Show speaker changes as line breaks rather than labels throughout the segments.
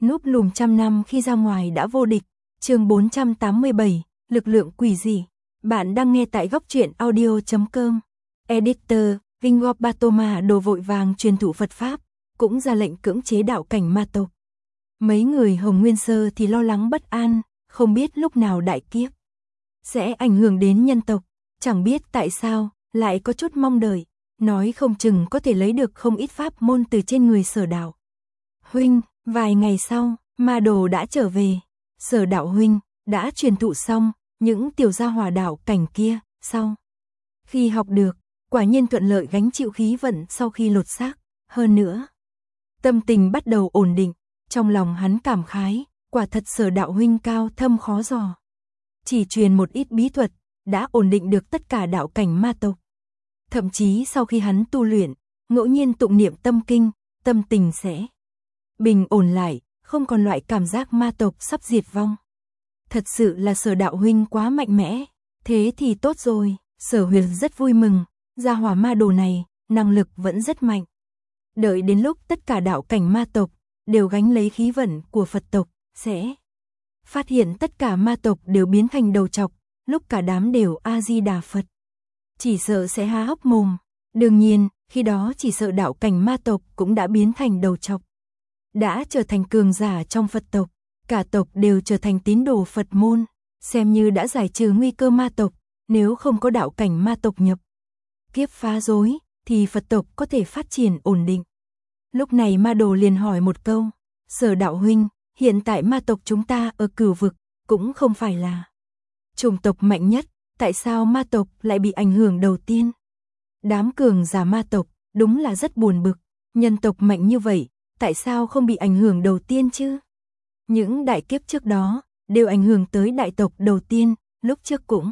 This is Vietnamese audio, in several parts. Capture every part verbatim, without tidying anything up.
Núp lùm trăm năm khi ra ngoài đã vô địch. Chương bốn trăm tám mươi bảy, lực lượng quỷ dị. Bạn đang nghe tại góc truyện audio chấm com. Editor, Vingop Batoma đồ vội vàng truyền thụ Phật Pháp, cũng ra lệnh cưỡng chế đạo cảnh ma tộc. Mấy người Hồng Nguyên Sơ thì lo lắng bất an, không biết lúc nào đại kiếp sẽ ảnh hưởng đến nhân tộc, chẳng biết tại sao, lại có chút mong đợi, nói không chừng có thể lấy được không ít pháp môn từ trên người Sở Đạo huynh. Vài ngày sau, ma đồ đã trở về, Sở Đạo huynh đã truyền thụ xong những tiểu gia hỏa đạo cảnh kia, sau khi học được, quả nhiên thuận lợi gánh chịu khí vận sau khi lột xác, hơn nữa, tâm tình bắt đầu ổn định, trong lòng hắn cảm khái, quả thật Sở Đạo huynh cao thâm khó dò. Chỉ truyền một ít bí thuật, đã ổn định được tất cả đạo cảnh ma tộc. Thậm chí sau khi hắn tu luyện, ngẫu nhiên tụng niệm tâm kinh, tâm tình sẽ bình ổn lại, không còn loại cảm giác ma tộc sắp diệt vong. Thật sự là Sở Đạo huynh quá mạnh mẽ, thế thì tốt rồi, Sở Huyền rất vui mừng, gia hỏa ma đồ này, năng lực vẫn rất mạnh. Đợi đến lúc tất cả đạo cảnh ma tộc đều gánh lấy khí vận của Phật tộc, sẽ phát hiện tất cả ma tộc đều biến thành đầu trọc, lúc cả đám đều A-di-đà Phật. Chỉ sợ sẽ há hốc mồm, đương nhiên, khi đó chỉ sợ đạo cảnh ma tộc cũng đã biến thành đầu trọc. Đã trở thành cường giả trong Phật tộc, cả tộc đều trở thành tín đồ Phật môn, xem như đã giải trừ nguy cơ ma tộc, nếu không có đạo cảnh ma tộc nhập kiếp phá rối, thì Phật tộc có thể phát triển ổn định. Lúc này ma đồ liền hỏi một câu, Sở Đạo huynh, hiện tại ma tộc chúng ta ở Cửu vực, cũng không phải là chủng tộc mạnh nhất, tại sao ma tộc lại bị ảnh hưởng đầu tiên? Đám cường giả ma tộc, đúng là rất buồn bực, nhân tộc mạnh như vậy, tại sao không bị ảnh hưởng đầu tiên chứ? Những đại kiếp trước đó, đều ảnh hưởng tới đại tộc đầu tiên, lúc trước cũng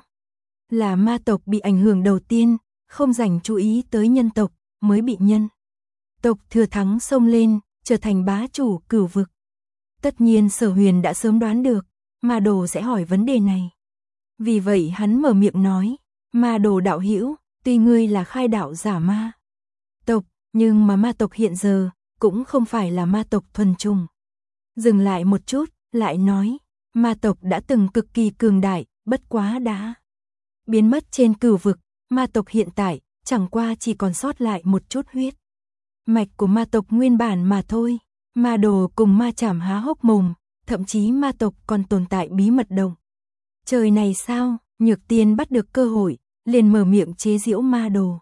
là ma tộc bị ảnh hưởng đầu tiên, không dành chú ý tới nhân tộc, mới bị nhân tộc thừa thắng xông lên, trở thành bá chủ Cửu vực. Tất nhiên Sở Huyền đã sớm đoán được, ma đồ sẽ hỏi vấn đề này. Vì vậy hắn mở miệng nói, ma đồ đạo hữu, tuy ngươi là khai đạo giả ma tộc, nhưng mà ma tộc hiện giờ, cũng không phải là ma tộc thuần chủng. Dừng lại một chút, lại nói, ma tộc đã từng cực kỳ cường đại, bất quá đã biến mất trên Cửu vực, ma tộc hiện tại, chẳng qua chỉ còn sót lại một chút huyết mạch của ma tộc nguyên bản mà thôi. Ma đồ cùng ma chảm há hốc mồm, thậm chí ma tộc còn tồn tại bí mật động trời này sao? Nhược Tiên bắt được cơ hội, liền mở miệng chế giễu ma đồ.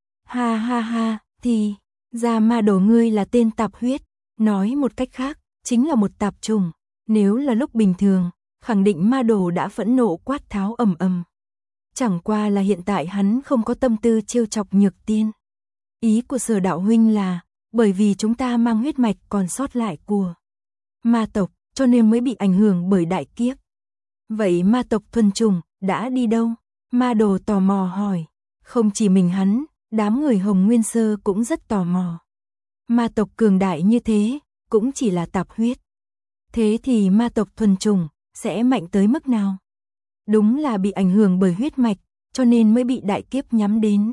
Ha ha ha, thì ra ma đồ ngươi là tên tạp huyết, nói một cách khác, chính là một tạp trùng. Nếu là lúc bình thường, khẳng định ma đồ đã phẫn nộ quát tháo ầm ầm. Chẳng qua là hiện tại hắn không có tâm tư trêu chọc Nhược Tiên. Ý của Sở Đạo huynh là, bởi vì chúng ta mang huyết mạch còn sót lại của ma tộc, cho nên mới bị ảnh hưởng bởi đại kiếp. Vậy ma tộc thuần chủng đã đi đâu? Ma đồ tò mò hỏi. Không chỉ mình hắn, đám người Hồng Nguyên Sơ cũng rất tò mò. Ma tộc cường đại như thế, cũng chỉ là tạp huyết. Thế thì ma tộc thuần chủng sẽ mạnh tới mức nào? Đúng là bị ảnh hưởng bởi huyết mạch, cho nên mới bị đại kiếp nhắm đến.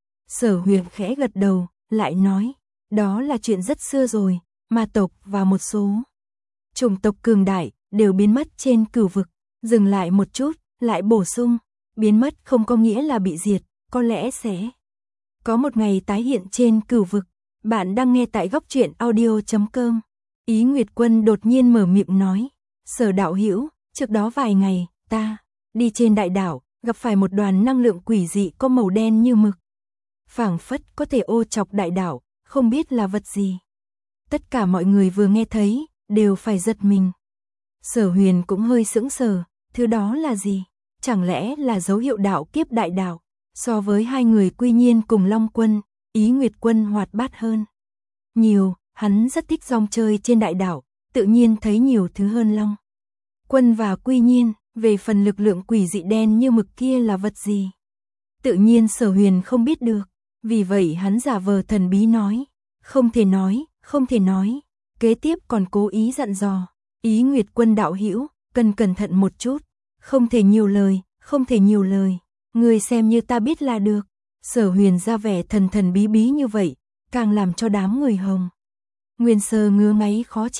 Sở Huyền khẽ gật đầu, lại nói, đó là chuyện rất xưa rồi, ma tộc và một số chủng tộc cường đại đều biến mất trên Cửu vực. Dừng lại một chút, lại bổ sung, biến mất không có nghĩa là bị diệt, có lẽ sẽ có một ngày tái hiện trên Cửu vực. Bạn đang nghe tại góc truyện audio chấm com. Ý Nguyệt Quân đột nhiên mở miệng nói, Sở Đạo hữu, trước đó vài ngày, ta đi trên đại đảo, gặp phải một đoàn năng lượng quỷ dị có màu đen như mực. Phảng phất có thể ô chọc đại đảo, không biết là vật gì. Tất cả mọi người vừa nghe thấy, đều phải giật mình. Sở Huyền cũng hơi sững sờ, thứ đó là gì? Chẳng lẽ là dấu hiệu đạo kiếp đại đạo? So với hai người Quy Nhiên cùng Long Quân, Ý Nguyệt Quân hoạt bát hơn nhiều, hắn rất thích rong chơi trên đại đảo, tự nhiên thấy nhiều thứ hơn Long Quân và Quy Nhiên. Về phần lực lượng quỷ dị đen như mực kia là vật gì? Tự nhiên Sở Huyền không biết được, vì vậy hắn giả vờ thần bí nói, không thể nói, không thể nói. Kế tiếp còn cố ý dặn dò, Ý Nguyệt Quân đạo hữu, cần cẩn thận một chút, không thể nhiều lời, không thể nhiều lời, người xem như ta biết là được. Sở Huyền ra vẻ thần thần bí bí như vậy, càng làm cho đám người Hồng Nguyên Sơ ngứa ngáy khó chịu,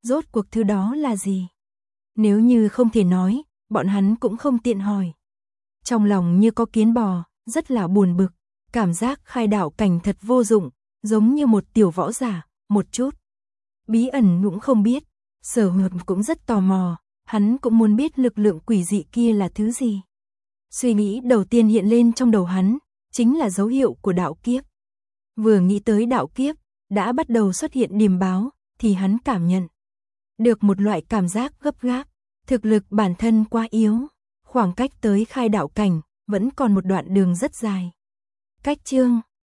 rốt cuộc thứ đó là gì? Nếu như không thể nói, bọn hắn cũng không tiện hỏi. Trong lòng như có kiến bò, rất là buồn bực, cảm giác khai đạo cảnh thật vô dụng, giống như một tiểu võ giả, một chút bí ẩn cũng không biết. Sở Huyền cũng rất tò mò, hắn cũng muốn biết lực lượng quỷ dị kia là thứ gì. Suy nghĩ đầu tiên hiện lên trong đầu hắn, chính là dấu hiệu của đạo kiếp. Vừa nghĩ tới đạo kiếp, đã bắt đầu xuất hiện điềm báo, thì hắn cảm nhận được một loại cảm giác gấp gáp, thực lực bản thân quá yếu, khoảng cách tới khai đạo cảnh, vẫn còn một đoạn đường rất dài. Cách chương